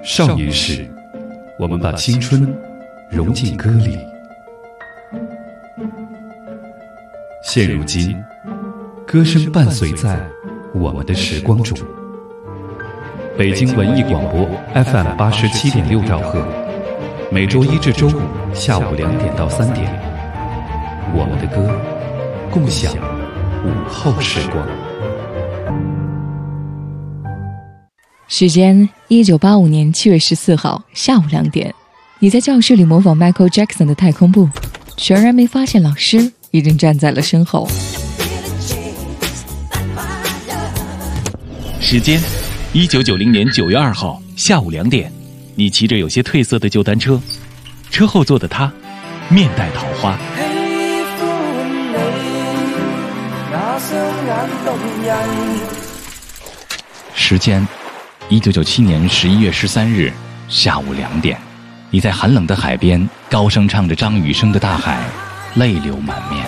少年时，我们把青春融进歌里。现如今，歌声伴随在我们的时光中。北京文艺广播 FM87.6兆赫，每周一至周五下午2点到3点，我们的歌，共享午后时光。 时间1985年7月14号下午2点，你在教室里模仿 Michael Jackson 的太空步，全然没发现老师已经站在了身后。 时间1990年9月2号下午2点，你骑着有些褪色的旧单车，车后座的他面带桃花。时间1997年11月13日下午2点，你在寒冷的海边高声唱着张雨生的《大海》，泪流满面。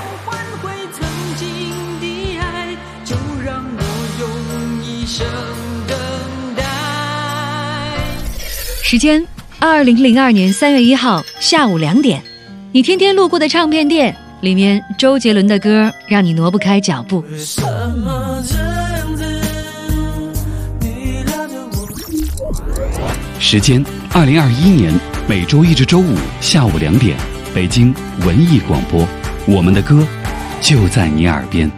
时间2002年3月1号下午2点，你天天路过的唱片店里面，周杰伦的歌让你挪不开脚步。 时间2021年每周一至周五下午2点，北京文艺广播，我们的歌就在你耳边。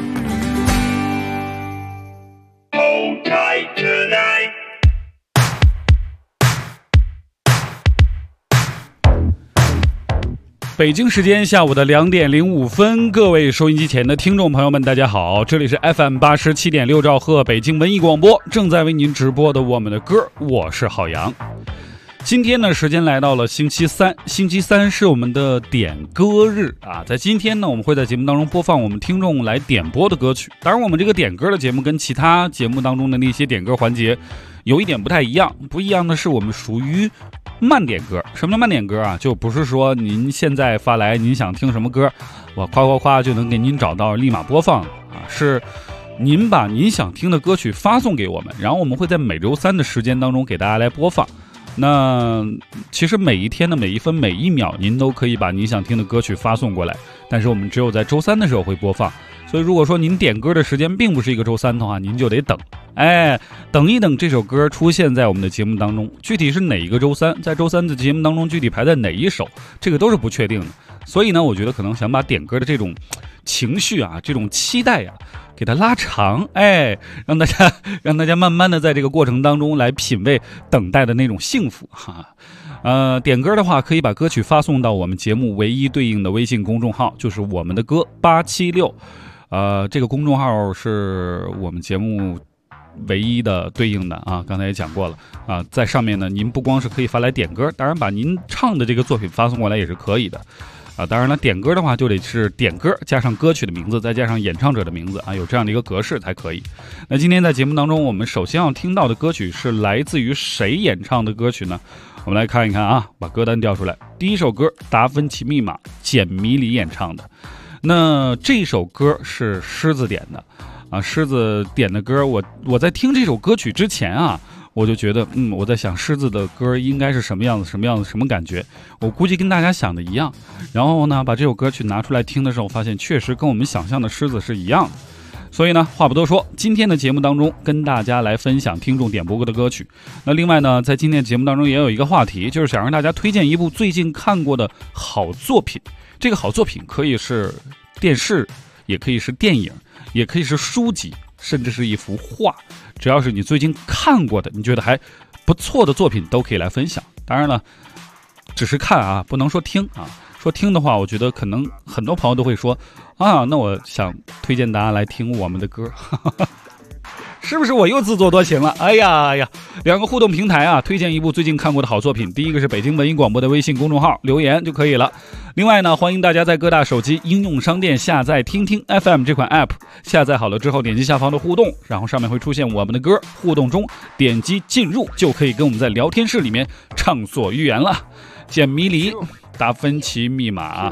北京时间下午的2点05分，各位收音机前的听众朋友们，大家好，这里是 FM87.6兆赫北京文艺广播，正在为您直播的我们的歌，我是郝阳。今天呢，时间来到了星期三，星期三是我们的点歌日啊。在今天呢，我们会在节目当中播放我们听众来点播的歌曲。当然，我们这个点歌的节目跟其他节目当中的那些点歌环节有一点不太一样，不一样的是我们属于慢点歌。什么叫慢点歌啊？就不是说您现在发来您想听什么歌，我夸夸夸就能给您找到立马播放啊，是您把您想听的歌曲发送给我们，然后我们会在每周三的时间当中给大家来播放。那其实每一天的每一分每一秒您都可以把您想听的歌曲发送过来，但是我们只有在周三的时候会播放，所以如果说您点歌的时间并不是一个周三的话，您就得等，等一等这首歌出现在我们的节目当中，具体是哪一个周三，在周三的节目当中具体排在哪一首，这个都是不确定的。所以呢，我觉得可能想把点歌的这种情绪啊，这种期待啊，给它拉长，让大家慢慢的在这个过程当中来品味等待的那种幸福哈。点歌的话，可以把歌曲发送到我们节目唯一对应的微信公众号，就是我们的歌876。这个公众号是我们节目唯一的对应的啊，刚才也讲过了啊，在上面呢，您不光是可以发来点歌，当然把您唱的这个作品发送过来也是可以的。当然了，点歌的话就得是点歌加上歌曲的名字，再加上演唱者的名字啊，有这样的一个格式才可以。那今天在节目当中，我们首先要听到的歌曲是来自于谁演唱的歌曲呢？我们来看一看啊，把歌单调出来。第一首歌，达芬奇密码，简迷离演唱的。那这首歌是狮子点的啊，狮子点的歌，我在听这首歌曲之前啊，我就觉得，我在想狮子的歌应该是什么样子，什么感觉？我估计跟大家想的一样。然后呢，把这首歌曲拿出来听的时候，发现确实跟我们想象的狮子是一样的。所以呢，话不多说，今天的节目当中跟大家来分享听众点播过的歌曲。那另外呢，在今天的节目当中也有一个话题，就是想让大家推荐一部最近看过的好作品。这个好作品可以是电视，也可以是电影，也可以是书籍，甚至是一幅画，只要是你最近看过的，你觉得还不错的作品都可以来分享。当然了，只是看啊，不能说听啊。说听的话，我觉得可能很多朋友都会说啊，那我想推荐大家来听我们的歌。是不是我又自作多情了？哎呀，两个互动平台啊，推荐一部最近看过的好作品。第一个是北京文艺广播的微信公众号，留言就可以了。另外呢，欢迎大家在各大手机应用商店下载听听 FM 这款 app， 下载好了之后点击下方的互动，然后上面会出现我们的歌，互动中点击进入就可以跟我们在聊天室里面畅所欲言了。简迷离，达芬奇密码。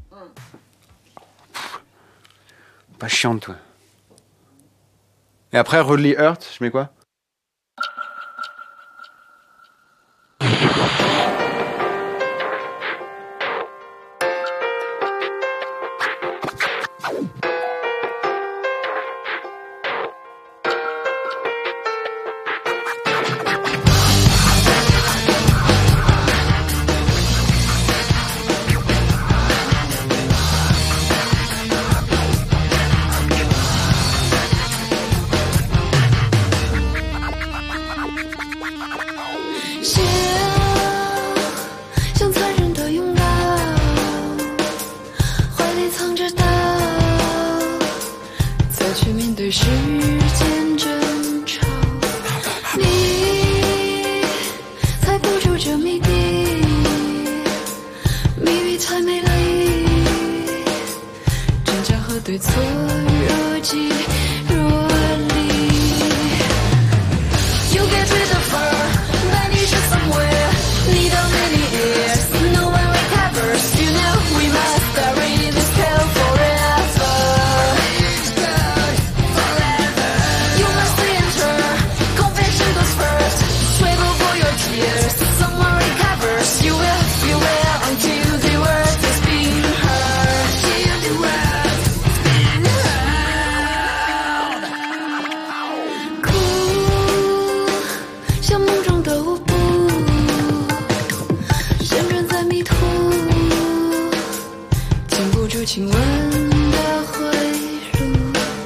Pas chiant, toi. Et après, relis Hurt, je mets quoi? 写像残忍的拥抱，怀里藏着刀，再去面对时间争吵。你猜不出这谜底，谜语太美丽，真假和对错若即若离。You get rid of her, vanish somewhere, need a many years, no one recovers. You know we must bury this tale forever. You must enter, confession goes first, swivel for your tears. Someone recovers, you will until the word has been heard. Till the word has been heard. 哭，像梦中的舞步，旋转在迷途，禁不住亲吻的回路。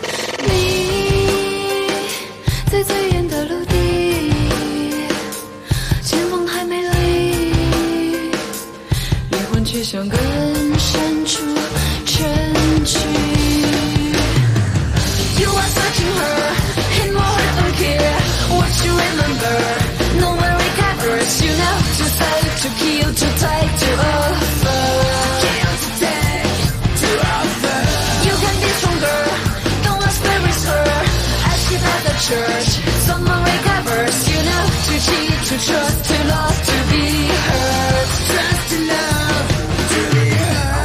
你在最远的陆地，前方还美丽，灵魂却想更深处沉去。You are searching her, and more I don't care what you remember. No one recovers, you know, too sad to kill, too tight to offer. Kill to take, to offer. You can be stronger, don't ask where is her. As she at the church, someone recovers, you know, to cheat, to trust, to love, to be hurt. Trust, to love, to be hurt.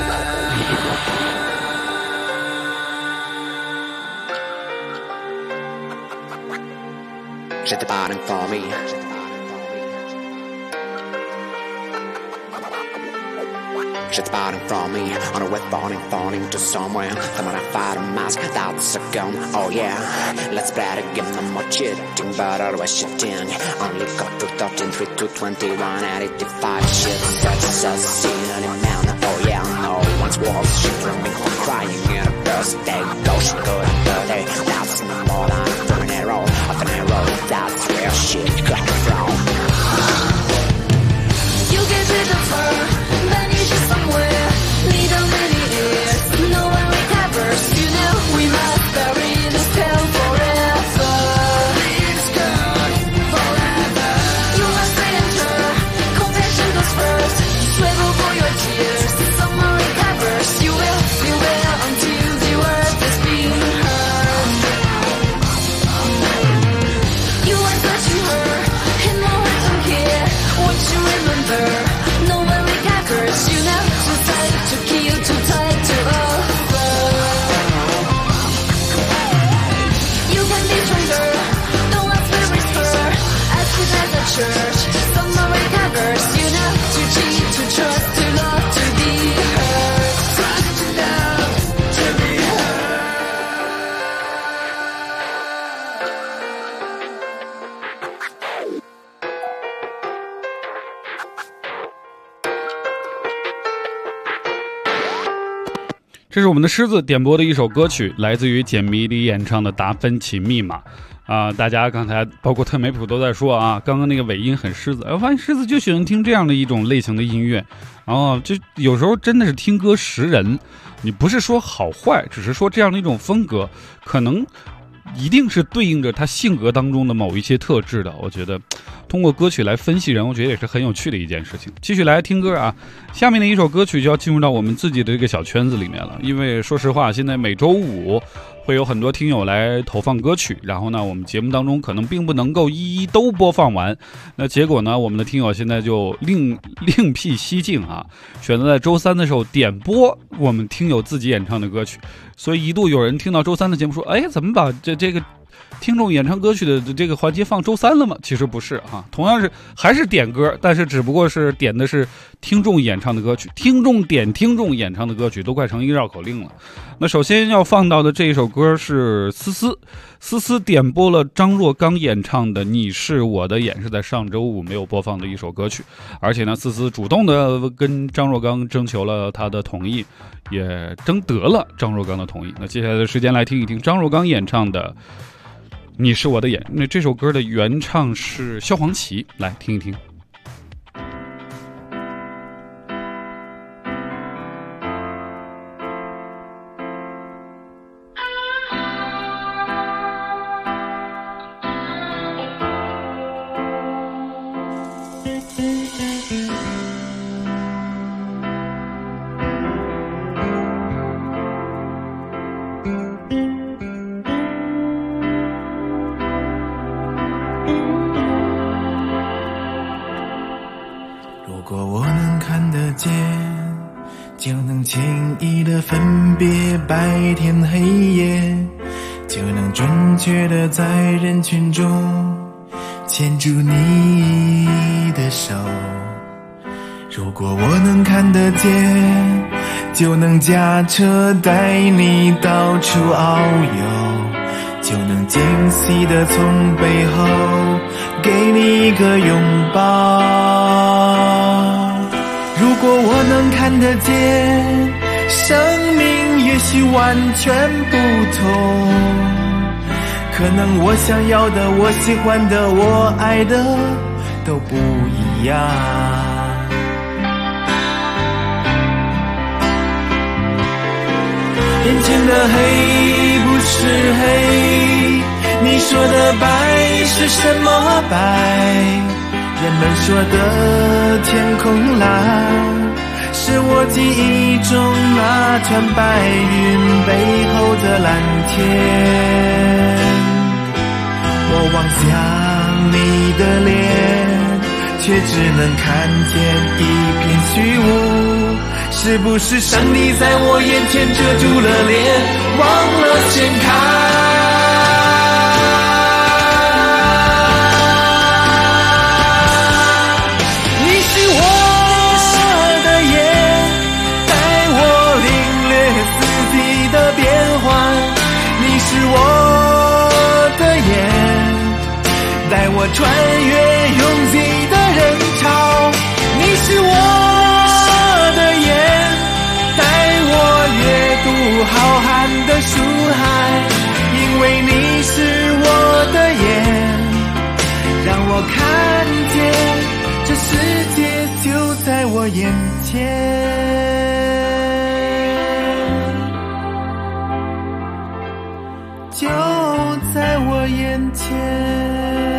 Shit the bottom for me. Shit the bottom from me. On a wet falling to somewhere. Come on, I fight a mask, that's a gun. Oh yeah, let's play the game. No more cheating, but always shitting. Only got to 13, 3 to 21, and 85. Shit, such a silly man. Oh yeah, no one's was shit from me. Crying in a birthday. Go shit, go and dirty. That's no more than a tornado. That's where shit comes from. You get rid of her, vanish somewhere, need a many years, no one recovers. You know we must bury this tale forever. It's gone forever. You must enter, confession goes first, swivel for your tears. Someone recovers, you will until the word has been heard. You are touching her, and no one don't care what you remember. No one recovers, you know, too tight to kill, too tight to offer. You can be stronger, don't ask where is her. As good as a church, someone recovers, you know, to cheat, to trust, to love, to be hurt. Trust, to love, to be hurt. 这是我们的狮子点播的一首歌曲，来自于简迷离演唱的《达芬奇密码》大家刚才包括特梅普都在说啊，刚刚那个尾音很狮子，我发现狮子就喜欢听这样的一种类型的音乐，然后就有时候真的是听歌识人，你不是说好坏，只是说这样的一种风格，可能一定是对应着他性格当中的某一些特质的。我觉得通过歌曲来分析人，我觉得也是很有趣的一件事情。继续来听歌啊，下面的一首歌曲就要进入到我们自己的这个小圈子里面了。因为说实话，现在每周五会有很多听友来投放歌曲，然后呢，我们节目当中可能并不能够一一都播放完。那结果呢，我们的听友现在就另辟蹊径啊，选择在周三的时候点播我们听友自己演唱的歌曲。所以一度有人听到周三的节目说，哎，怎么把这个听众演唱歌曲的这个环节放周三了吗？其实不是哈，同样是还是点歌，但是只不过是点的是听众演唱的歌曲，听众点听众演唱的歌曲都快成一个绕口令了。那首先要放到的这一首歌是思思点播了张若刚演唱的《你是我的眼》，是在上周五没有播放的一首歌曲，而且呢，思思主动的跟张若刚征求了他的同意，也征得了张若刚的同意。那接下来的时间来听一听张若刚演唱的你是我的眼。那这首歌的原唱是萧煌奇，来听一听。 如果我能看得见，就能轻易地分别白天黑夜，就能准确地在人群中牵住你的手。如果我能看得见，就能驾车带你到处遨游，就能惊喜地从背后给你一个拥抱。如果我能看得见，生命也许完全不同，可能我想要的，我喜欢的，我爱的都不一样。眼前的黑不是黑，你说的白是什么白？人们说的天空蓝，是我记忆中那团白云背后的蓝天。我望向你的脸，却只能看见一片虚无。是不是上帝在我眼前遮住了脸，忘了掀开？你是我的眼，带我领略四季的变换。你是我的眼，带我穿越拥挤的人潮。你是我浩瀚的书海，因为你是我的眼，让我看见这世界就在我眼前，就在我眼前。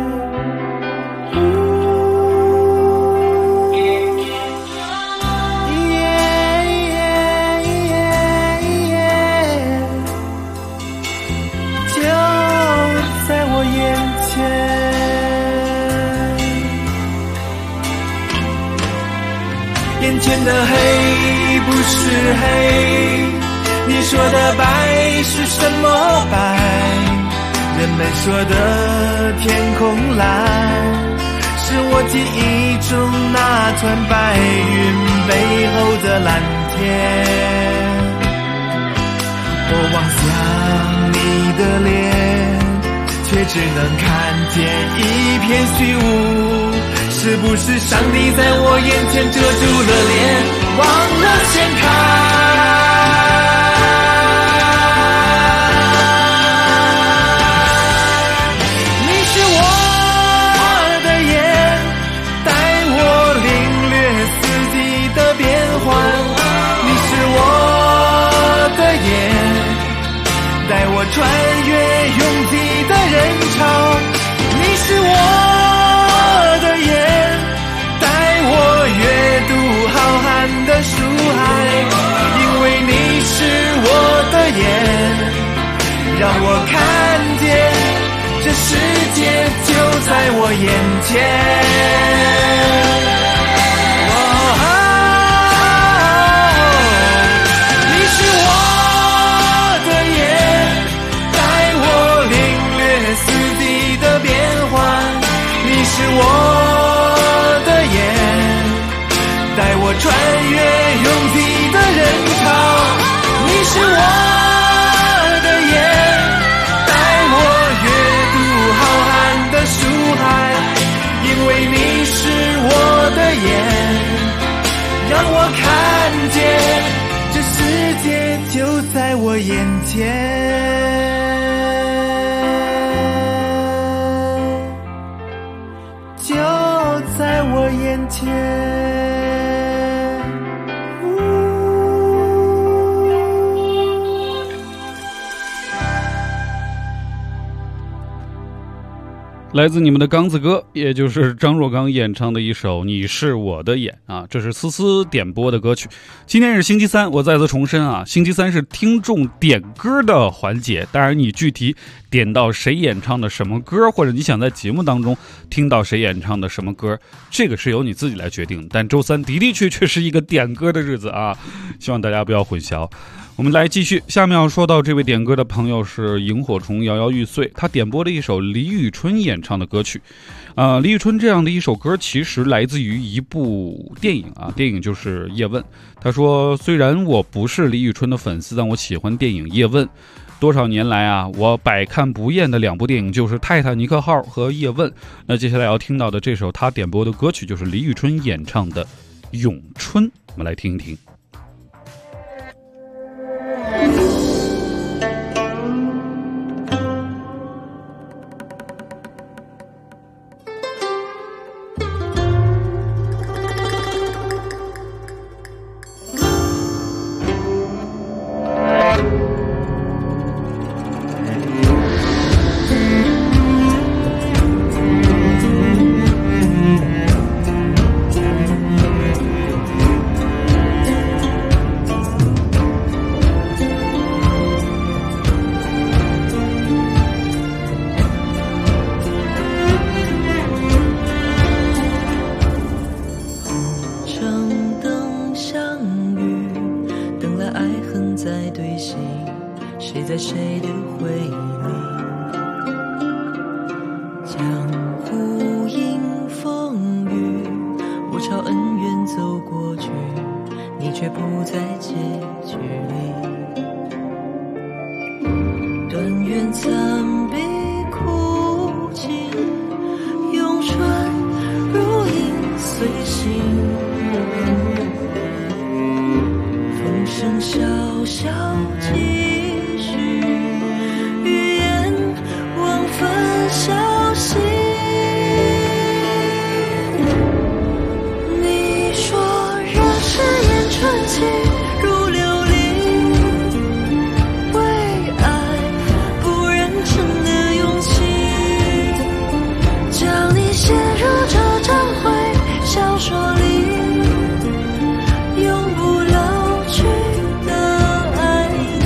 眼前的黑不是黑，你说的白是什么白？人们说的天空蓝，是我记忆中那团白云背后的蓝天。我望向你的脸，却只能看见一片虚无。是不是上帝在我眼前遮住了脸，忘了掀开？你是我的眼，带我领略四季的变换。你是我的眼，带我穿越拥挤的人潮。你是我的眼，阅读浩瀚的书海，因为你是我的眼，让我看见这世界就在我眼前。你是我的眼，带我领略四季的变换。你是我的眼，带我穿越拥挤的人潮。你是我的眼，带我阅读浩瀚的书海，因为你是我的眼，让我看见这世界就在我眼前。 就在我眼前。 来自你们的刚子哥，也就是张若刚演唱的一首《你是我的眼》啊，这是思思点播的歌曲。今天是星期三，我再次重申啊，星期三是听众点歌的环节。当然，你具体点到谁演唱的什么歌，或者你想在节目当中听到谁演唱的什么歌，这个是由你自己来决定。但周三的确是一个点歌的日子啊，希望大家不要混淆。我们来继续，下面要说到这位点歌的朋友是萤火虫摇摇欲碎，他点播了一首李宇春演唱的歌曲。李宇春这样的一首歌其实来自于一部电影啊，电影就是《叶问》。他说，虽然我不是李宇春的粉丝，但我喜欢电影《叶问》。多少年来啊，我百看不厌的两部电影就是《泰坦尼克号》和《叶问》。那接下来要听到的这首他点播的歌曲就是李宇春演唱的《咏春》，我们来听一听。 谁在谁的回忆里，江湖迎风雨，我朝恩怨走过去，你却不在结局里。断垣残壁哭尽，咏春如影随形，风声萧萧继续，语言忘分消息。你说人世烟春气如琉璃，为爱不认真的勇气，将你写入这张回小说里，永不老去的爱你。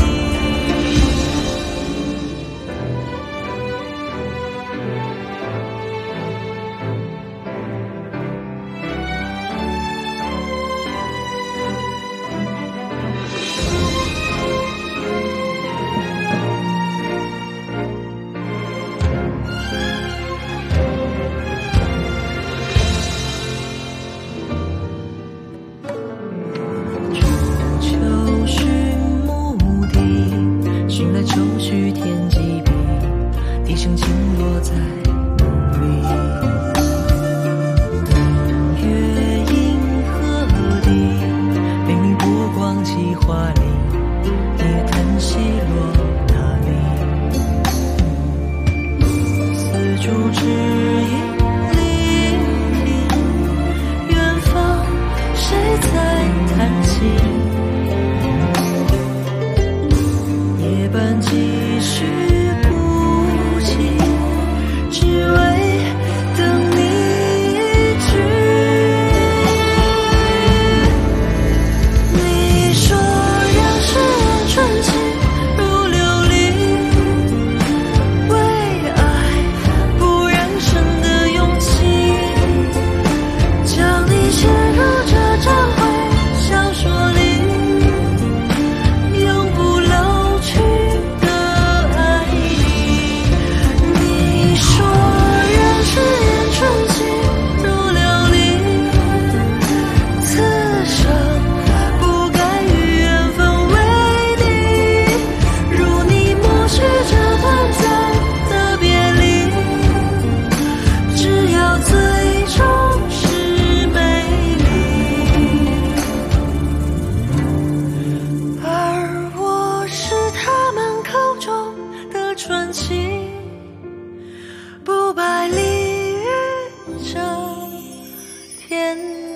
天。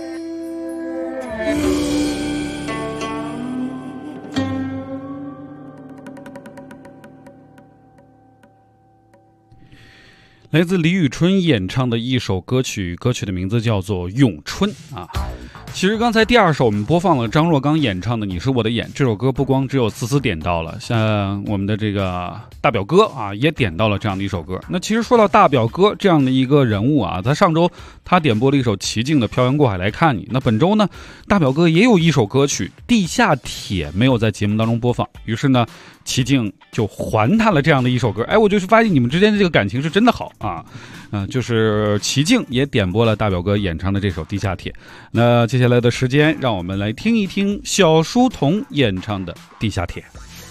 来自李宇春演唱的一首歌曲，歌曲的名字叫做《咏春》啊。其实刚才第二首我们播放了张若刚演唱的《你是我的眼》，这首歌不光只有思思点到了，像我们的这个大表哥啊也点到了这样的一首歌。那其实说到大表哥这样的一个人物啊，在上周他点播了一首齐静的《漂洋过海来看你》。那本周呢，大表哥也有一首歌曲《地下铁》没有在节目当中播放，于是呢齐静就还他了这样的一首歌。哎，我就是发现你们之间的这个感情是真的好啊。就是齐静也点播了大表哥演唱的这首《地下铁》。那接下来的时间，让我们来听一听小书童演唱的《地下铁》。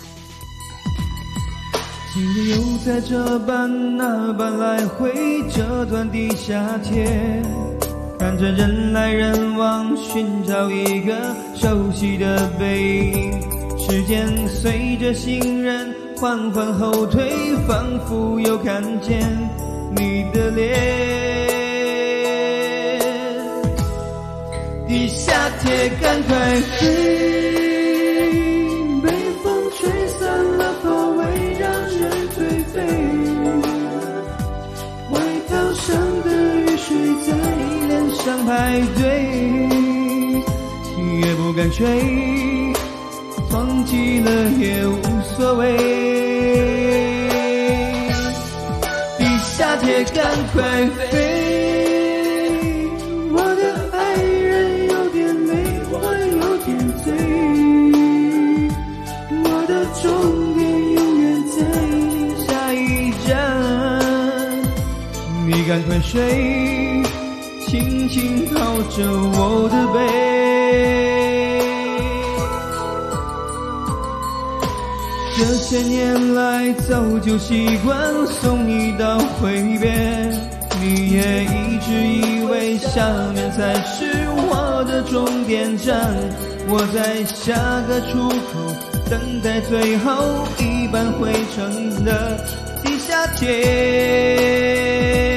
今夜又在这般那般来回这段地下铁，看着人来人往，寻找一个熟悉的背影。时间随着行人缓缓后退，仿佛又看见你的脸。地下铁赶快飞，被风吹散了包围，让人颓废。外套上的雨水在脸上排队，也不敢吹，忘记了也无所谓。地下铁赶快飞，我的爱人有点累，我有点醉，我的终点永远在下一站。你赶快睡，轻轻靠着我的背。这些年来早就习惯送你到挥别，你也一直以为下面才是我的终点站。我在下个出口等待最后一班回程的地下铁。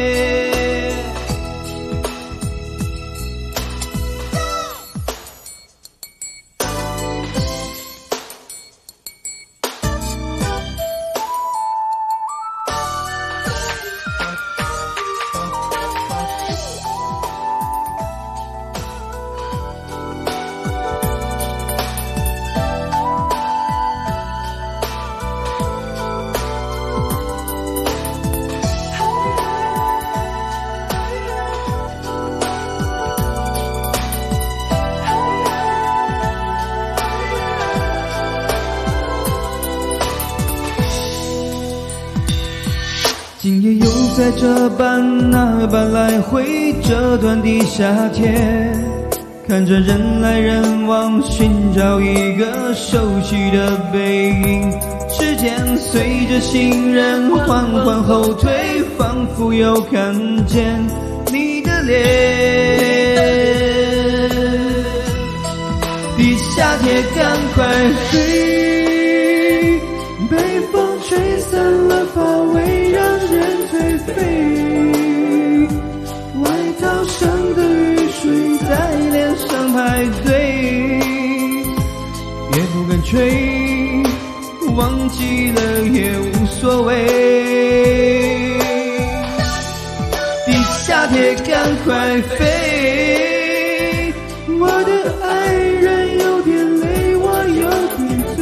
今夜又在这般那般来回这段地下铁，看着人来人往，寻找一个熟悉的背影。时间随着行人缓缓后退，仿佛又看见你的脸。地下铁赶快飞，被风吹散了包围，让人颓废。外套上的雨水在脸上排队，也不敢吹，忘记了也无所谓。地下铁赶快飞，我的爱人有点累，我有点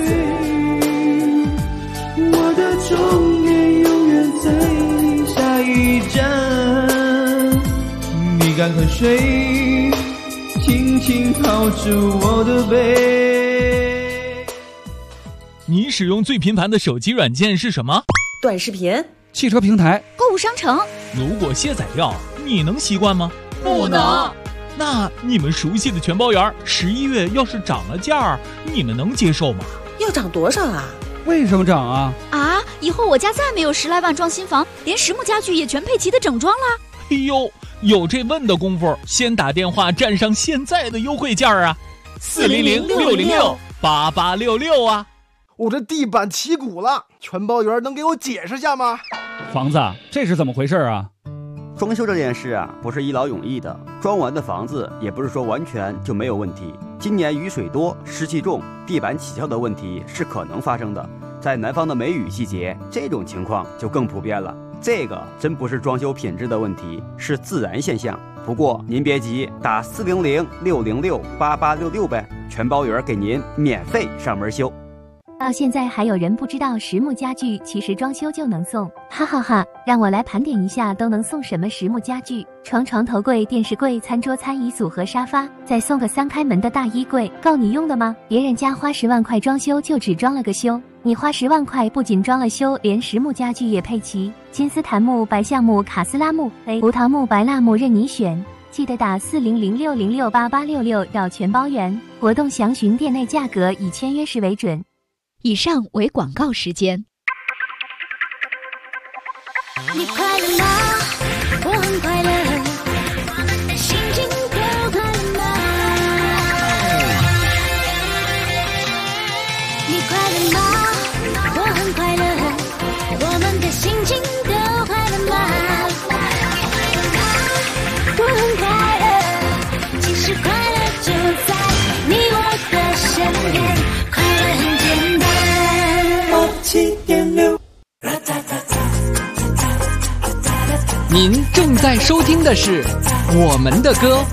醉，我的终点永远在你下一站。你赶快睡，轻轻靠住我的背。 你使用最频繁的手机软件是什么？ 短视频、 汽车平台、 购物商城。 如果卸载掉，你能习惯吗？ 不能。 那你们熟悉的全包圆11月要是涨了价，你们能接受吗？ 要涨多少啊？ 为什么涨啊？ 啊，以后我家再没有10来万装新房，连实木家具也全配齐的整装了。 哎呦，有这问的功夫，先打电话占上现在的优惠价啊！400-606-8866啊！ 我这地板起鼓了，全包圆能给我解释下吗？ 房子，这是怎么回事啊？ 装修这件事啊，不是一劳永逸的，装完的房子也不是说完全就没有问题。今年雨水多，湿气重，地板起翘的问题是可能发生的。在南方的梅雨季节，这种情况就更普遍了。这个真不是装修品质的问题，是自然现象。不过您别急，打400-606-8866呗，全包圆给您免费上门修。 到现在还有人不知道实木家具其实装修就能送，哈哈哈！让我来盘点一下都能送什么实木家具：床、床头柜、电视柜、餐桌、餐椅组和沙发，再送个3开门的大衣柜，够你用的吗？别人家花10万块装修就只装了个修，你花10万块不仅装了修，连实木家具也配齐，金丝檀木、白橡木、卡斯拉木、胡桃木、白蜡木任你选。记得打400-606-8866要全包圆，活动详询店内价格，以签约时为准。 以上为广告时间。 你快乐吗？我很快乐，心情都快乐吗？你快乐吗？我很快乐，我们的心情都快乐吗？我很快乐，其实快乐就在你我的身边，快乐很简单。7.6。 您正在收听的是我们的歌。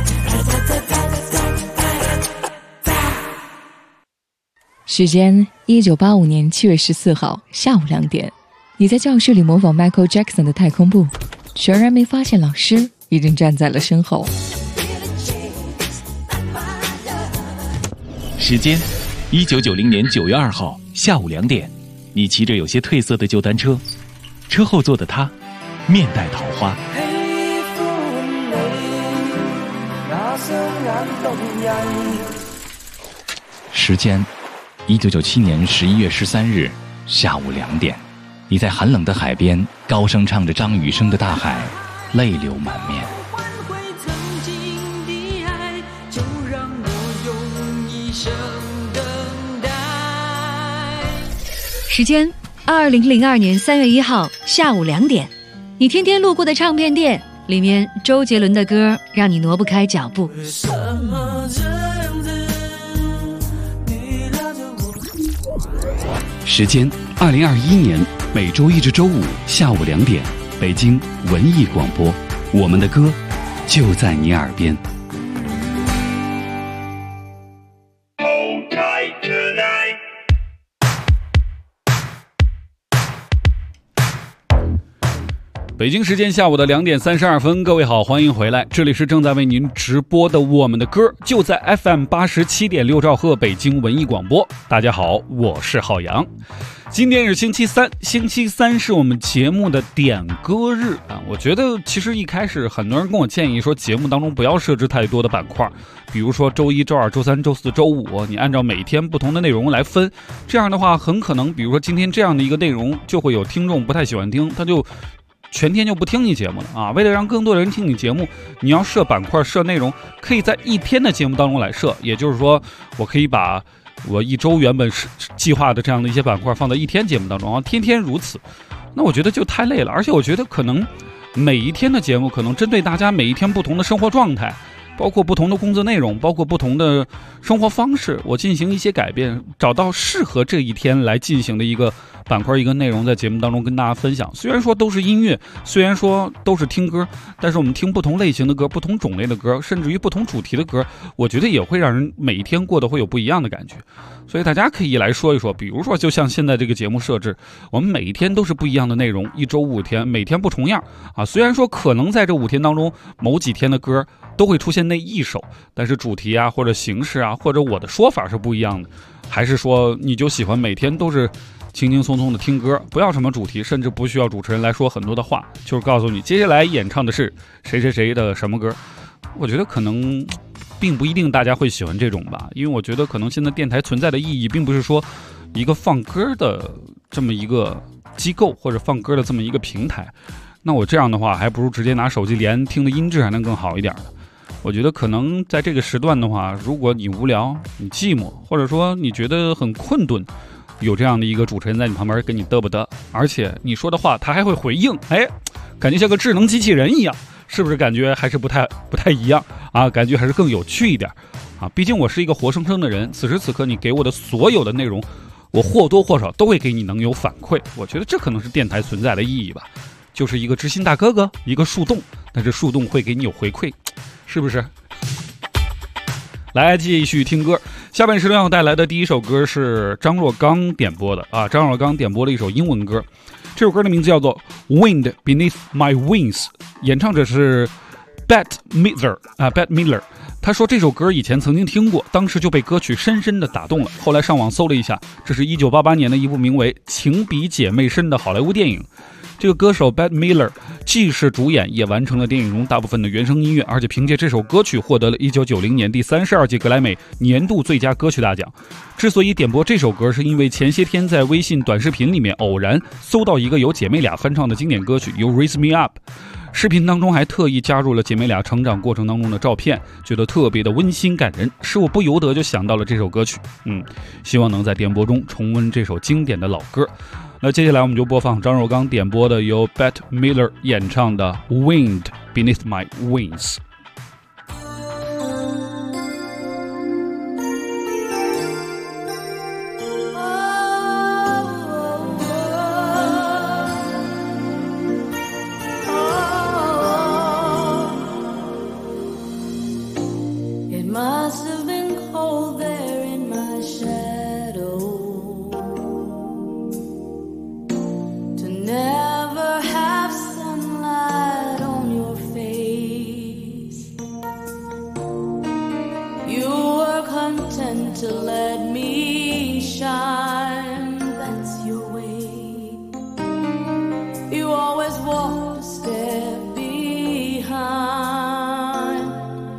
时间1985年7月14号下午2点，你在教室里模仿 Michael Jackson 的太空步，全然没发现老师已经站在了身后。 时间1990年9月2号下午2点，你骑着有些褪色的旧单车，车后座的他面带桃花。时间1997年11月13日下午2点，你在寒冷的海边高声唱着张雨生的《大海》，泪流满面。 时间2002年3月1号下午2点，你天天路过的唱片店，里面周杰伦的歌让你挪不开脚步。 时间2021年每周一至周五下午2点，北京文艺广播，我们的歌就在你耳边。北京时间下午的2点32分，各位好，欢迎回来，这里是正在为您直播的我们的歌，就在 FM 87.6兆赫北京文艺广播。大家好，我是浩洋。今天是星期三，星期三是我们节目的点歌日啊。我觉得其实一开始很多人跟我建议说，节目当中不要设置太多的板块，比如说周一、周二、周三、周四、周五，你按照每天不同的内容来分。这样的话，很可能比如说今天这样的一个内容，就会有听众不太喜欢听，他就全天就不听你节目了啊！为了让更多人听你节目，你要设板块、设内容，可以在一天的节目当中来设。也就是说，我可以把我一周原本是计划的这样的一些板块放在一天节目当中啊，天天如此。那我觉得就太累了，而且我觉得可能每一天的节目可能针对大家每一天不同的生活状态，包括不同的工作内容，包括不同的生活方式，我进行一些改变，找到适合这一天来进行的一个板块、一个内容，在节目当中跟大家分享。虽然说都是音乐，虽然说都是听歌，但是我们听不同类型的歌、不同种类的歌，甚至于不同主题的歌，我觉得也会让人每一天过得会有不一样的感觉。所以大家可以来说一说，比如说就像现在这个节目设置，我们每一天都是不一样的内容，一周5天，每天不重样啊。虽然说可能在这5天当中某几天的歌都会出现那一首，但是主题啊或者形式啊或者我的说法是不一样的。还是说你就喜欢每天都是轻轻松松的听歌，不要什么主题，甚至不需要主持人来说很多的话，就是告诉你接下来演唱的是谁谁谁的什么歌。我觉得可能并不一定大家会喜欢这种吧，因为我觉得可能现在电台存在的意义并不是说一个放歌的这么一个机构或者放歌的这么一个平台。那我这样的话还不如直接拿手机连，听的音质还能更好一点的。我觉得可能在这个时段的话，如果你无聊、你寂寞，或者说你觉得很困顿，有这样的一个主持人在你旁边跟你嘚不嘚，而且你说的话他还会回应， 感觉像个智能机器人一样，是不是感觉还是不太一样啊？感觉还是更有趣一点啊！毕竟我是一个活生生的人，此时此刻你给我的所有的内容，我或多或少都会给你能有反馈。我觉得这可能是电台存在的意义吧，就是一个知心大哥哥，一个树洞，但是树洞会给你有回馈，是不是？来继续听歌，下半时段要带来的第一首歌是张若刚点播的啊，张若刚点播了一首英文歌，这首歌的名字叫做 Wind Beneath My Wings， 演唱者是 Bette Midler。他说这首歌以前曾经听过，当时就被歌曲深深的打动了，后来上网搜了一下，这是1988年的一部名为《情比姐妹深》的好莱坞电影。这个歌手 Bette Midler 既是主演，也完成了电影中大部分的原声音乐，而且凭借这首歌曲获得了1990年第32届格莱美年度最佳歌曲大奖。之所以点播这首歌，是因为前些天在微信短视频里面偶然搜到一个由姐妹俩翻唱的经典歌曲《You Raise Me Up》，视频当中还特意加入了姐妹俩成长过程当中的照片，觉得特别的温馨感人，使我不由得就想到了这首歌曲。希望能在电波中重温这首经典的老歌。那接下来我们就播放张若刚点播的由 Bette Midler 演唱的 Wind Beneath My Wings。 To let me shine, that's your way. You always walk a step behind.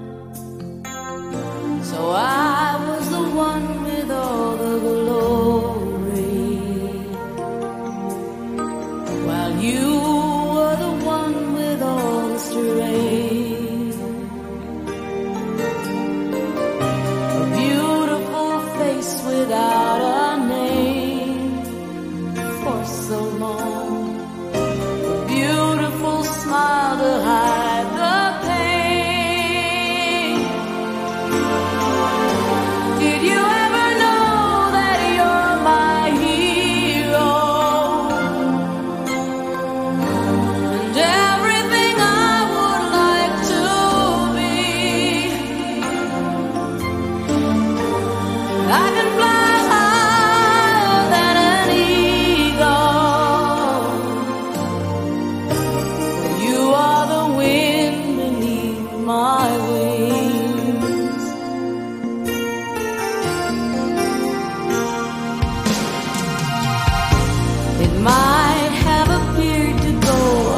So I was the one with all the glory, while you were the one with all the strength. Without a name for so long, a beautiful smile to hide the pain. Did you ever know that you're my hero? And everything I would like to be. I can fly my wings. It might have appeared to go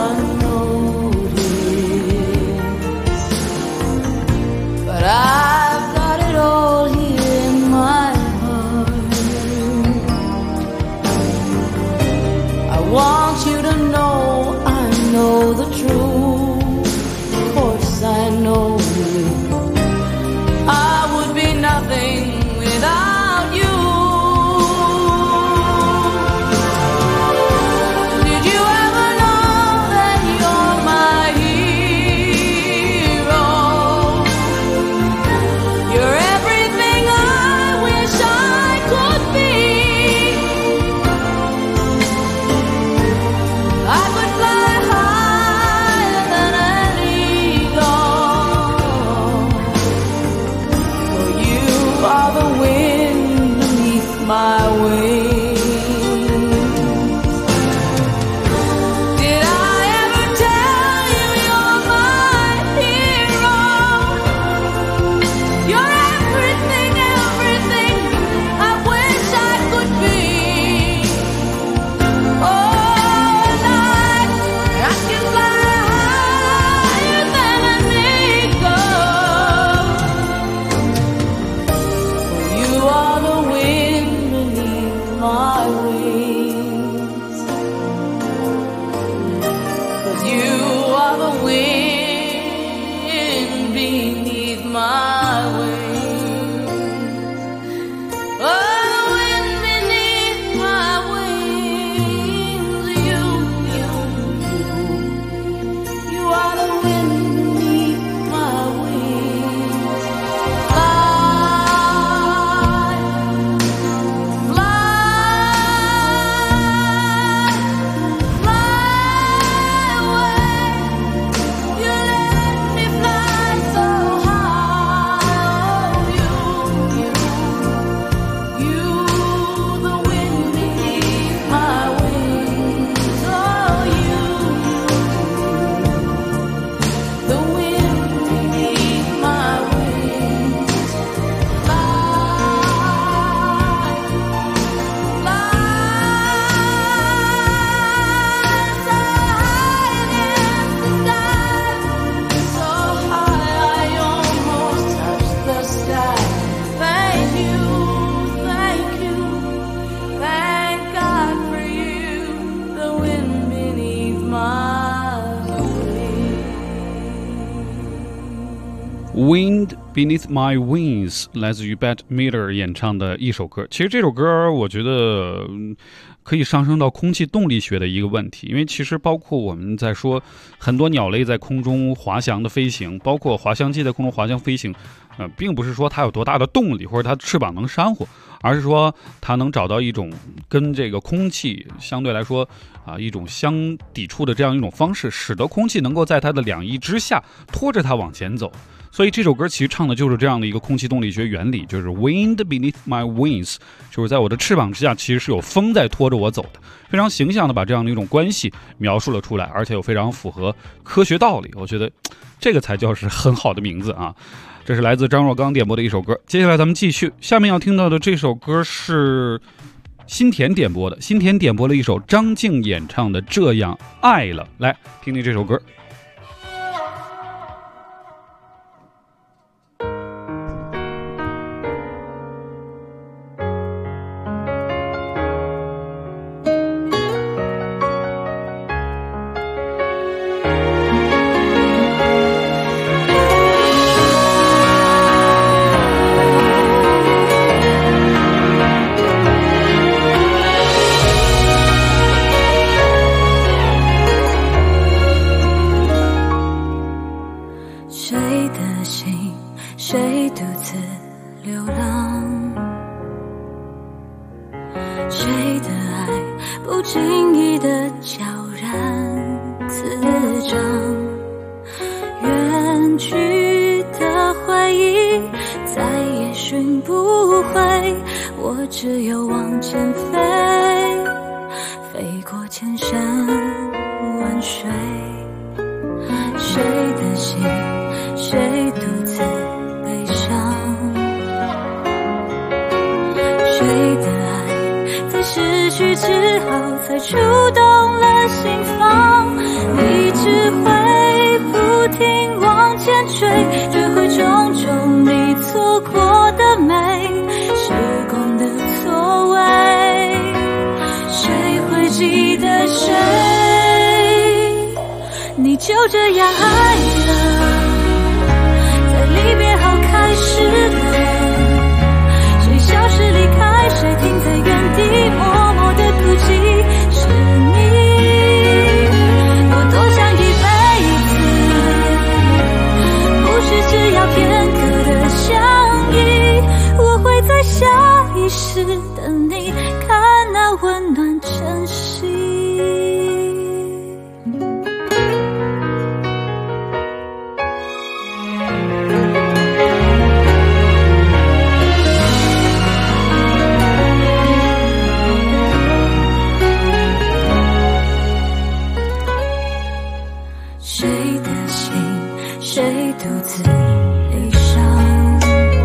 unnoticed, but I've got it all here in my heart. I want you to know I know the truth. I know you Wind Beneath My Wings 来自于 Bette Midler 演唱的一首歌。其实这首歌我觉得可以上升到空气动力学的一个问题，因为其实包括我们在说很多鸟类在空中滑翔的飞行，包括滑翔机在空中滑翔飞行，并不是说它有多大的动力或者它翅膀能扇呼，而是说它能找到一种跟这个空气相对来说一种相抵触的这样一种方式，使得空气能够在它的两翼之下拖着它往前走。所以这首歌其实唱的就是这样的一个空气动力学原理，就是 Wind Beneath My Wings， 就是在我的翅膀之下其实是有风在拖着我走的，非常形象的把这样的一种关系描述了出来，而且又非常符合科学道理，我觉得这个才叫是很好的名字啊。这是来自张若刚点播的一首歌。接下来咱们继续，下面要听到的这首歌是新田点播的，新田点播了一首张敬演唱的《这样爱了》，来听听这首歌。 谁独自流浪？谁的爱不经意的悄然滋长？远去的回忆再也寻不回，我只有往前飞，飞过千山万水。谁的心，谁独自悲伤？谁的爱在失去之后才触动了心房？你只会不停往前追，追回种种你错过的美，时光的错位，谁会记得谁？你就这样爱了，在离别后开始了，谁消失离开，谁停在原地默默的哭泣，是你。我多想一辈子，不是只要片刻的相依，我会在下一世等你，看那温暖珍惜。谁的心，谁独自悲伤？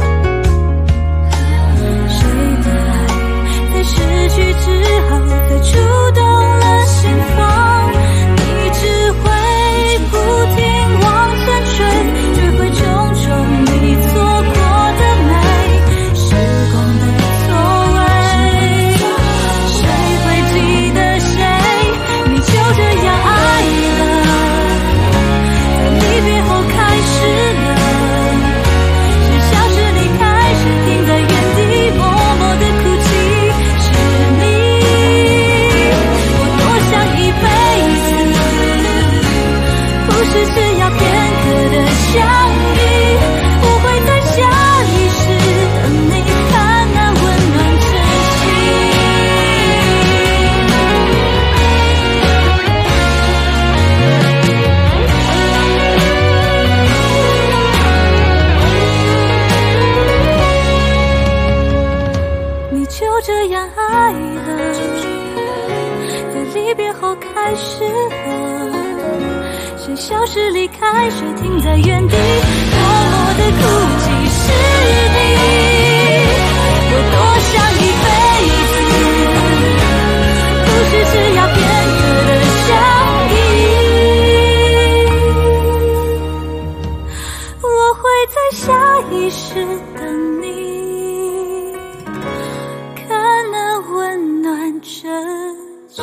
谁的爱在失去之后才触动了心房？你只会不停往前追，追回种种你错过的美，时光的错位，谁会记得谁？你就这样爱了，离别后开始了，谁消失离开，谁停在原地默默的哭泣，是你。我多想一辈子，不是只要片刻的相依，我会在下一世等你，看那温暖珍惜。你就这样爱了，在离别后开始了，谁消失离开，谁停在原地默默的哭泣，是你。我多想一辈子，不是只要片刻的相依，我会在下一世等你，看那温暖珍惜。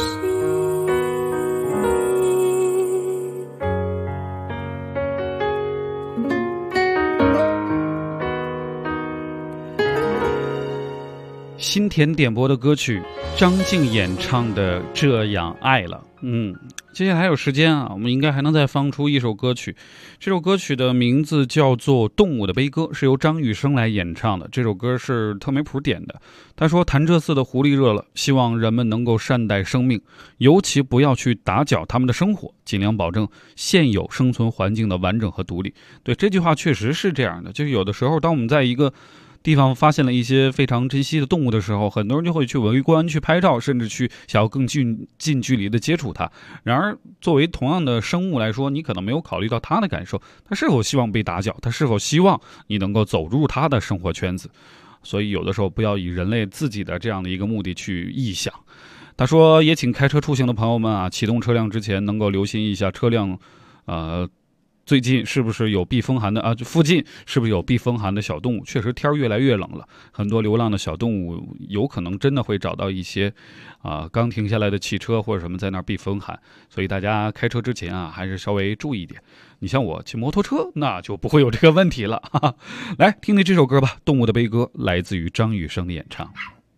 新田点播的歌曲，张敬演唱的《这样爱了》。接下来还有时间啊，我们应该还能再放出一首歌曲。这首歌曲的名字叫做《动物的悲歌》，是由张雨生来演唱的。这首歌是特梅普点的。他说：“潭柘寺的狐狸热了，希望人们能够善待生命，尤其不要去打搅他们的生活，尽量保证现有生存环境的完整和独立。”对，这句话确实是这样的。就是有的时候，当我们在一个地方发现了一些非常珍惜的动物的时候，很多人就会去围观、去拍照，甚至去想要更近距离的接触它。然而，作为同样的生物来说，你可能没有考虑到它的感受，它是否希望被打搅，它是否希望你能够走入它的生活圈子。所以有的时候不要以人类自己的这样的一个目的去臆想。他说，也请开车出行的朋友们啊，启动车辆之前能够留心一下车辆，最近是不是有避风寒的啊？附近是不是有避风寒的小动物？确实天越来越冷了，很多流浪的小动物有可能真的会找到一些刚停下来的汽车或者什么在那儿避风寒，所以大家开车之前啊还是稍微注意一点。你像我骑摩托车，那就不会有这个问题了。哈哈，来听听这首歌吧，《动物的悲歌》，来自于张雨生的演唱。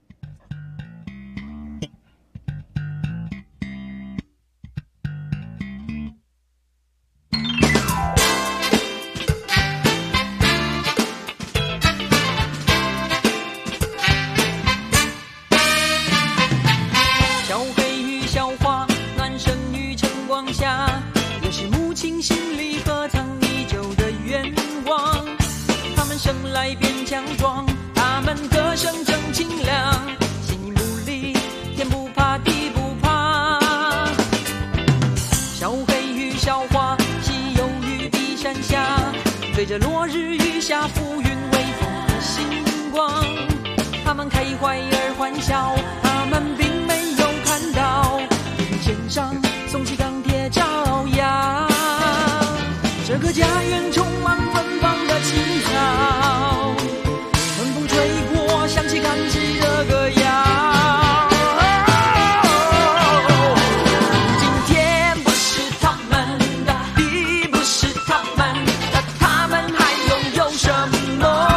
生来便强壮，他们歌声正清亮，形影不离，天不怕地不怕。小黑与小花栖游于碧山下，随着落日雨下浮云微风的星光。他们开怀而欢笑，他们并没有看到云线上松起钢铁照耀。这个家园充满芬芳的青草，春风吹过，响起感激的歌谣。今天不是他们的，地不是他们的，他们还拥有什么？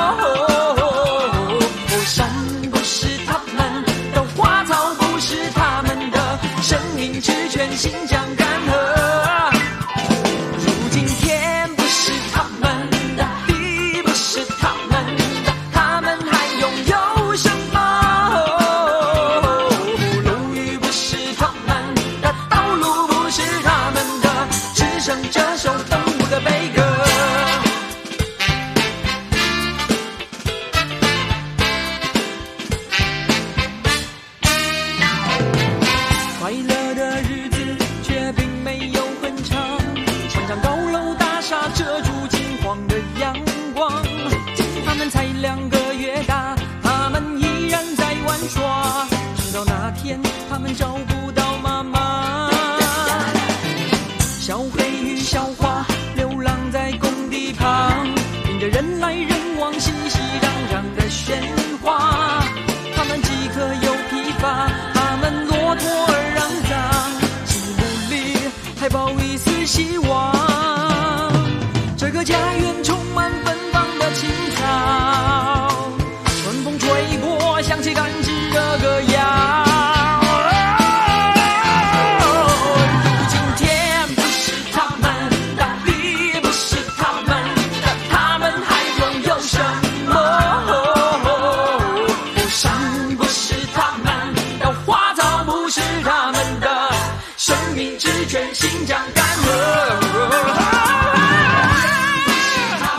山不是他们的，花草不是他们的，生命之泉心将干涸。心将干涸。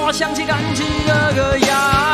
我想起感情这个样。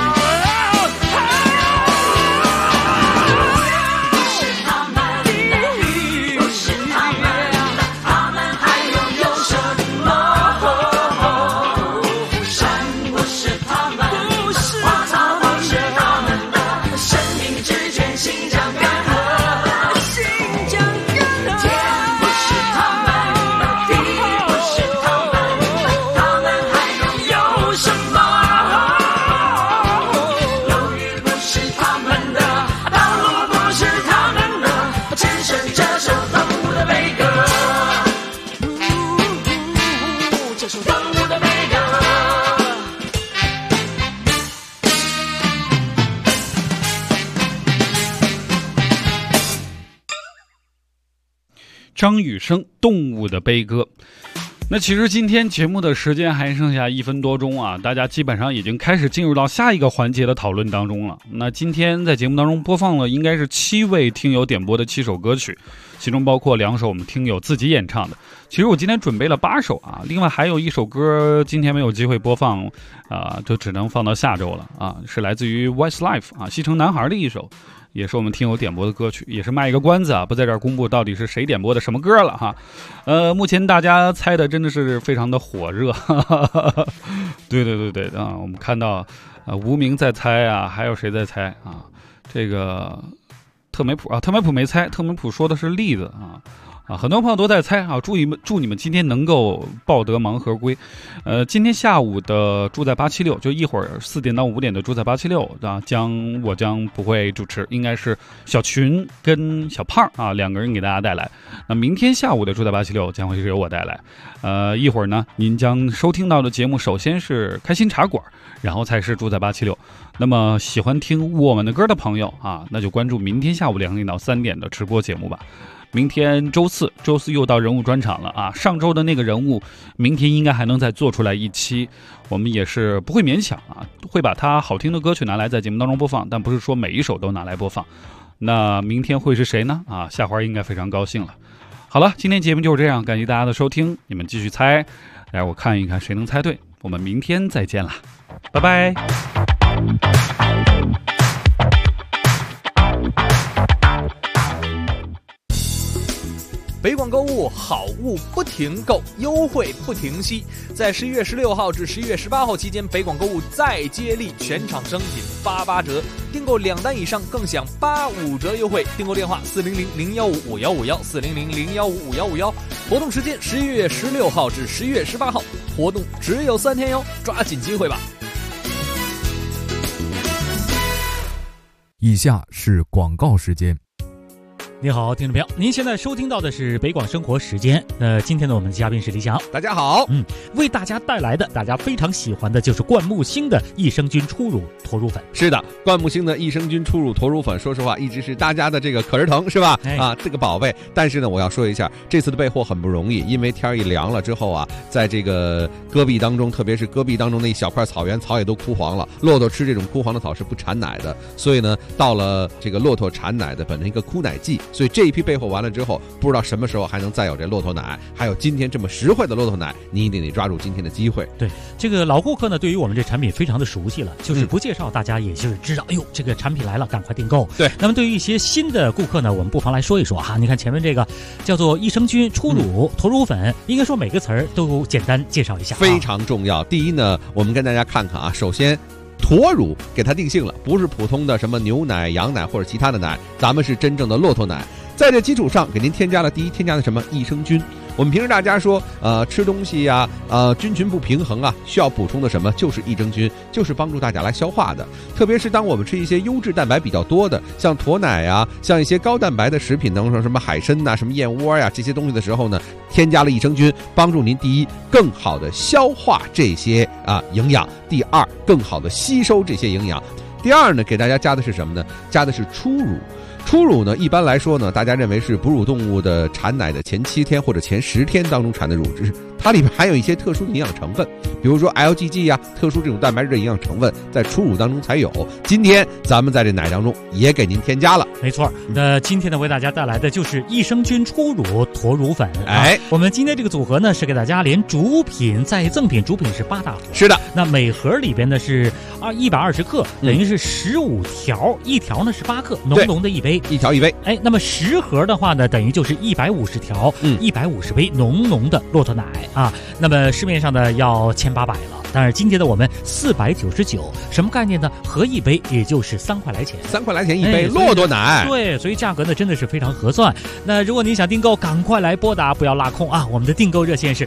张雨生《动物的悲歌》。那其实今天节目的时间还剩下1分多钟啊，大家基本上已经开始进入到下一个环节的讨论当中了。那今天在节目当中播放了应该是7位听友点播的7首歌曲，其中包括2首我们听友自己演唱的。其实我今天准备了8首啊，另外还有1首歌今天没有机会播放就只能放到下周了啊，是来自于 Westlife 啊，西城男孩的一首，也是我们听友点播的歌曲，也是卖一个关子啊，不在这儿公布到底是谁点播的什么歌了哈。目前大家猜的真的是非常的火热，对啊，我们看到无名在猜啊，还有谁在猜啊？这个特梅普啊，特梅普没猜，特梅普说的是栗子啊，很多朋友都在猜啊，祝你们今天能够抱得盲盒归。今天下午的住在876，就一会儿4点到5点的住在876啊，我将不会主持，应该是小群跟小胖啊2个人给大家带来。那明天下午的住在876将会是由我带来。一会儿呢，您将收听到的节目首先是开心茶馆，然后才是住在876。那么喜欢听我们的歌的朋友啊，那就关注明天下午2点到3点的直播节目吧。明天周四又到人物专场了啊！上周的那个人物，明天应该还能再做出来一期，我们也是不会勉强啊，会把他好听的歌曲拿来在节目当中播放，但不是说每一首都拿来播放。那明天会是谁呢？啊，夏花应该非常高兴了。好了，今天节目就是这样，感谢大家的收听，你们继续猜，来我看一看谁能猜对，我们明天再见啦，拜拜。 北广购物好物不停购，优惠不停息。在11月16号至11月18号期间，北广购物再接力，全场商品88折，订购2单以上更享85折优惠。订购电话400-015-5151，400-015-5151。活动时间11月16号至11月18号，活动只有3天哟，抓紧机会吧。 以下是广告时间。 你好，听众朋友，您现在收听到的是北广生活时间。今天的我们的嘉宾是李想， 大家好。 为大家带来的大家非常喜欢的就是冠木星的益生菌初乳驼乳粉。 是的，冠木星的益生菌初乳驼乳粉，说实话一直是大家的这个可儿疼，是吧？这个宝贝。但是呢，我要说一下，这次的备货很不容易，因为天一凉了之后啊，在这个戈壁当中，特别是戈壁当中那一小块草原，草也都枯黄了。骆驼吃这种枯黄的草是不产奶的，所以呢，到了这个骆驼产奶的本身一个枯奶季。所以这一批备货完了之后，不知道什么时候还能再有这骆驼奶，还有今天这么实惠的骆驼奶，你一定得抓住今天的机会。 对，这个老顾客呢，对于我们这产品非常的熟悉了，就是不介绍大家也就是知道，哎呦，这个产品来了，赶快订购。 对， 那么对于一些新的顾客呢，我们不妨来说一说哈。你看前面这个叫做益生菌初乳驼乳粉，应该说每个词儿都简单介绍一下， 非常重要。第一呢，我们跟大家看看啊，首先。驼乳给它定性了，不是普通的什么牛奶、羊奶或者其他的奶，咱们是真正的骆驼奶。在这基础上，给您添加了添加的什么益生菌。我们平时大家说，吃东西呀，菌群不平衡啊，需要补充的什么就是益生菌，就是帮助大家来消化的。特别是当我们吃一些优质蛋白比较多的，像驼奶呀，像一些高蛋白的食品当中，什么海参呐、什么燕窝呀这些东西的时候呢，添加了益生菌，帮助您第一更好的消化这些营养，第二更好的吸收这些营养。第二呢，给大家加的是什么呢？加的是初乳。 初乳呢，一般来说呢，大家认为是哺乳动物的产奶的前7天或者前10天当中产的乳汁，它里面含有一些特殊的营养成分，比如说 LGG 呀，特殊这种蛋白质的营养成分在初乳当中才有。今天咱们在这奶当中也给您添加了。 没错，那今天呢为大家带来的就是益生菌初乳驼乳粉。我们今天这个组合呢是给大家连主品再赠品，主品是8大盒。 是的， 那每盒里边呢是120克，等于是15条，一条呢是8克，浓浓的一杯， 一条一杯。 那么10盒的话呢，等于就是150条，150杯浓浓的骆驼奶啊。那么市面上的要1800了，但是今天的我们499，什么概念呢？合一杯也就是3块来钱 ，3块来钱一杯骆驼奶。 对，所以价格呢真的是非常合算。那如果您想订购，赶快来拨打，不要落空啊！我们的订购热线是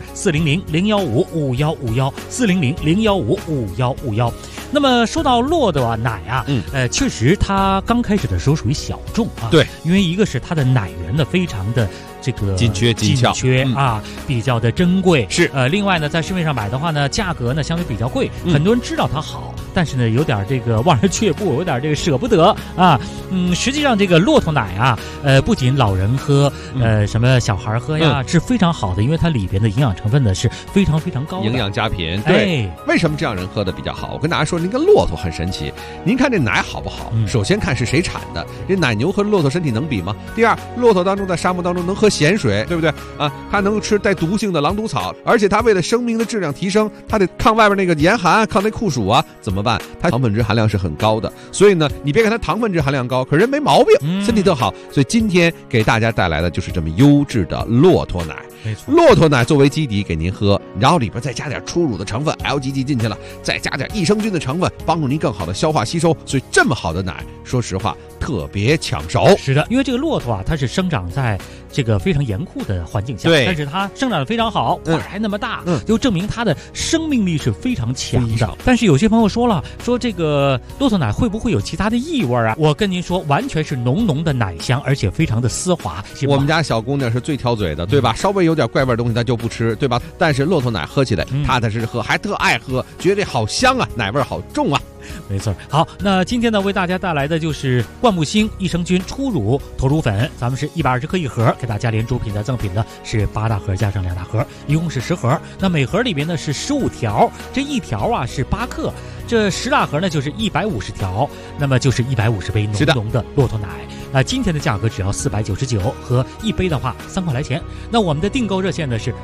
400-015-5151，400-015-5151。那么说到骆驼奶啊，确实它刚开始的时候属于小众啊， 对， 因为一个是它的奶源呢非常的这个紧缺啊，比较的珍贵是。 另外呢，在市面上买的话呢，价格呢相对比较贵，很多人知道它好，但是呢有点这个望而却步，有点这个舍不得啊。实际上这个骆驼奶啊，不仅老人喝，什么小孩喝呀，是非常好的，因为它里边的营养成分呢是非常非常高的营养佳品。对，为什么这样人喝的比较好？我跟大家说，那个骆驼很神奇。您看这奶好不好？首先看是谁产的，这奶牛和骆驼身体能比吗？第二，骆驼当中在沙漠当中能喝咸水，对不对啊？它能吃带毒性的狼毒草，而且它为了生命的质量提升，它得抗外边那个严寒，抗那酷暑啊，怎么办？它糖分质含量是很高的，所以呢，你别看它糖分质含量高，可人没毛病，身体特好。所以今天给大家带来的就是这么优质的骆驼奶。 没错， 骆驼奶作为基底给您喝，然后里边再加点初乳的成分 LGG 进去了，再加点益生菌的成分，帮助您更好的消化吸收。所以这么好的奶，说实话特别抢手。 是的，因为这个骆驼啊，它是生长在这个非常严酷的环境下， 对， 但是它生长得非常好，块还那么大，就证明它的生命力是非常强的。但是有些朋友说了，说这个骆驼奶会不会有其他的异味啊？我跟您说，完全是浓浓的奶香，而且非常的丝滑。 我们家小姑娘是最挑嘴的，对吧？稍微有点怪味的东西她就不吃，对吧？但是骆驼奶喝起来踏踏实实喝，还特爱喝，觉得好香啊，奶味好重啊。 没错，好，那今天呢为大家带来的就是冠木星益生菌初乳驼乳粉，咱们是120克一盒，给大家连主品的赠品呢是8大盒加上2大盒，一共是10盒。那每盒里边呢是15条，这一条啊是8克，这10大盒呢就是150条，那么就是150杯浓浓的骆驼奶。今天的价格只要499，和一杯的话3块来钱。那我们的订购热线呢是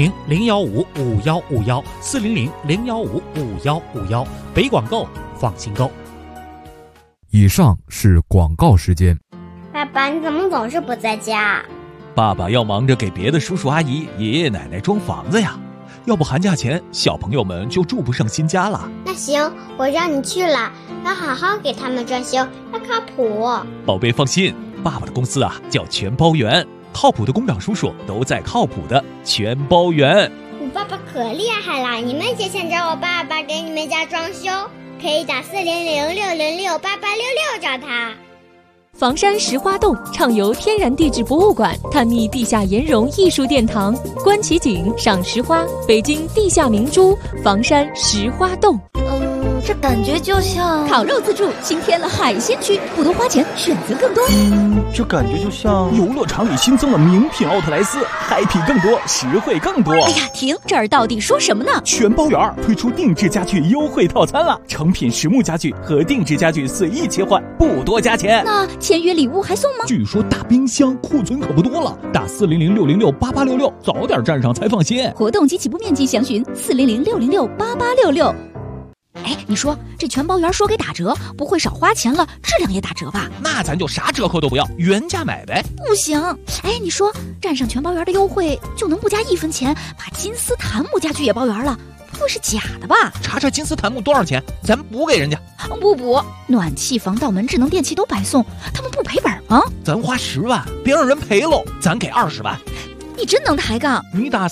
400-015-5151，400-015-5151，北广购放心购。 以上是广告时间。 爸爸，你怎么总是不在家？ 爸爸要忙着给别的叔叔阿姨、爷爷奶奶装房子呀，要不寒假前小朋友们就住不上新家了。 那行，我让你去了，要好好给他们装修，要靠谱。 宝贝放心，爸爸的公司啊叫全包园，靠谱的工长叔叔都在靠谱的全包园。 你爸爸可厉害了，你们也想找我爸爸给你们家装修，可以打400-606-8866找他。 房山石花洞畅游天然地质博物馆，探秘地下岩溶艺术殿堂，观奇景，赏石花，北京地下明珠房山石花洞。 这感觉就像烤肉自助新添了海鲜区，不多花钱，选择更多。 这感觉就像游乐场里新增了名品奥特莱斯，happy更多，实惠更多。 哎呀，停！这儿到底说什么呢？ 全包园推出定制家具优惠套餐了，成品实木家具和定制家具随意切换，不多加钱。 那签约礼物还送吗？ 据说大冰箱库存可不多了，打400-606-8866，早点站上才放心。 活动及起步面积详询400-606-8866。哎，你说这全包园说给打折，不会少花钱了，质量也打折吧？ 那咱就啥折扣都不要，原价买呗。 不行，哎，你说站上全包园的优惠就能不加1分钱，把金丝檀木家具也包圆了，不会是假的吧？ 查查金丝檀木多少钱，咱补给人家。 不补，暖气、防盗门、智能电器都白送，他们不赔本吗？ 咱花10万，别让人赔喽，咱给20万。 你真能抬杠！ 你打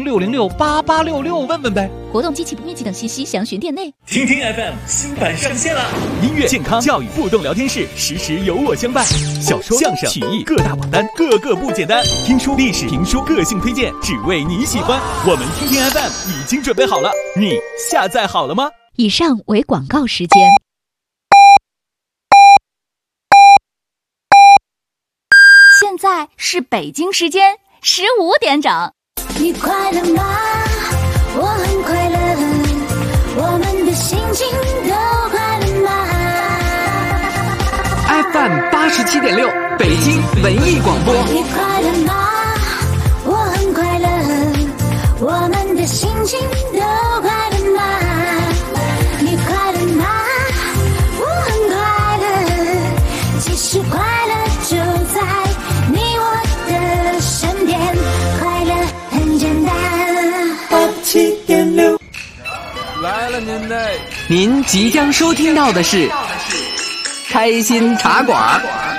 400-606-8866问问呗。 活动及起步面积等信息详询店内。 听听 FM 新版上线了，音乐、健康、教育、互动聊天室，时时有我相伴。小说、相声、曲艺各大榜单，个个不简单。听书、历史、评书，个性推荐，只为你喜欢。我们听听 FM 已经准备好了，你下载好了吗？ 以上为广告时间。 现在是北京时间15点整。 你快乐吗？我很快乐，我们的心情都快乐吗 ？FM 87.6，北京文艺广播。 你快乐吗？我很快乐，我们的心情都快乐吗？你快乐吗？我很快乐，其实快乐就在你我的身边，快乐很简单。87.6 来了您嘞！ 您即将收听到的是开心茶馆。